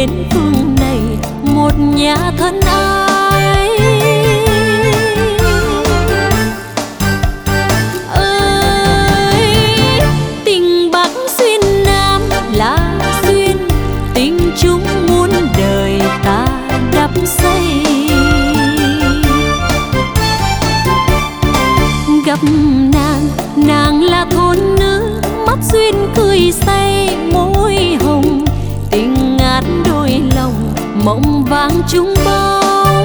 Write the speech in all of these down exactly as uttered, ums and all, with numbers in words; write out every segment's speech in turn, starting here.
bên phương này một nhà thân ai. Ơi tình Bắc xuyên Nam là duyên, tình chúng muôn đời ta đắp xây. Gặp nàng, nàng là thôn nữ, mắt duyên cười say môi hồng, tình ngát đôi lòng mộng vàng chung bóng.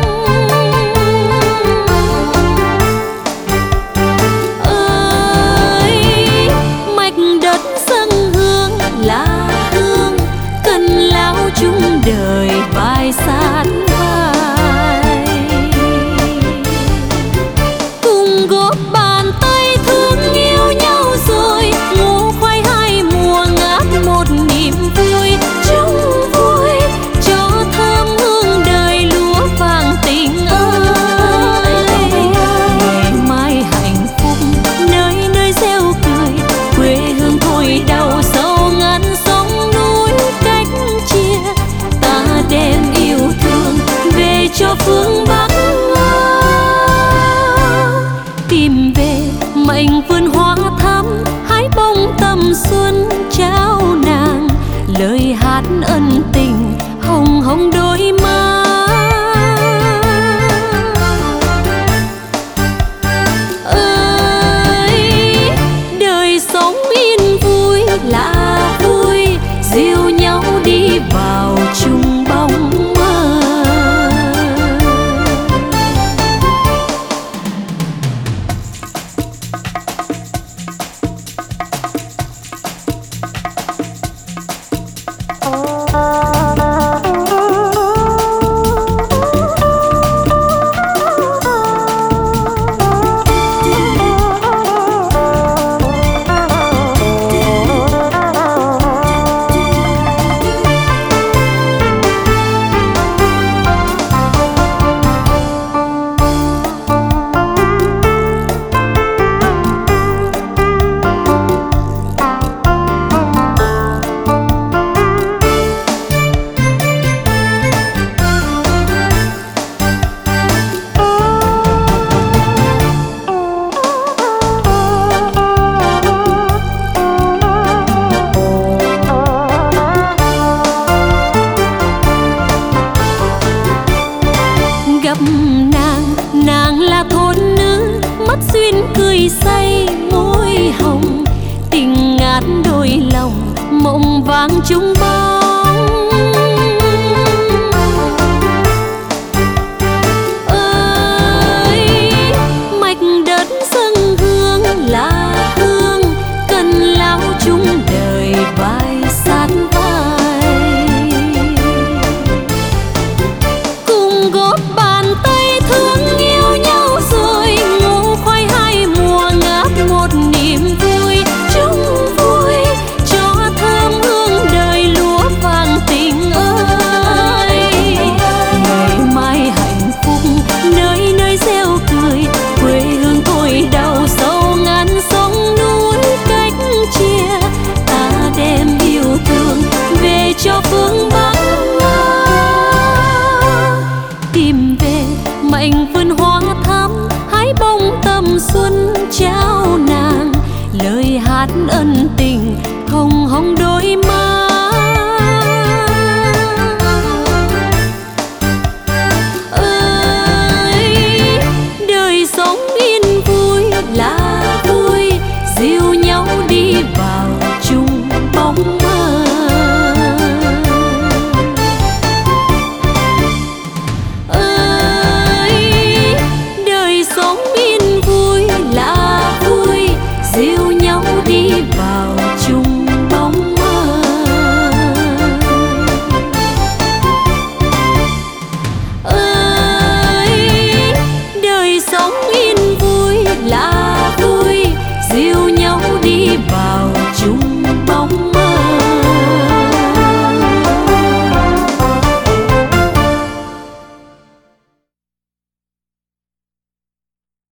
Ơi mạch đất dâng hương là hương, cần lao chung đời vai sát vai. Cùng góp bàn tay thương yêu nhau rồi, ngô khoai hai mùa ngát một niềm vui. Chung vui cho thơm hương đời lúa vàng tình ơi. Ngày mai hạnh phúc nơi nơi reo cười, quê hương thôi đau sâu ngàn sông núi cách chia. Ta đem yêu thương về cho phương Bắc, tìm về mảnh vườn hoa thắm, hái bông tầm xuân trao nàng. Lời hát ân tình hồng hồng đôi má. Ơi đời sống yên vui là vui, dìu nhau đi vào chung bóng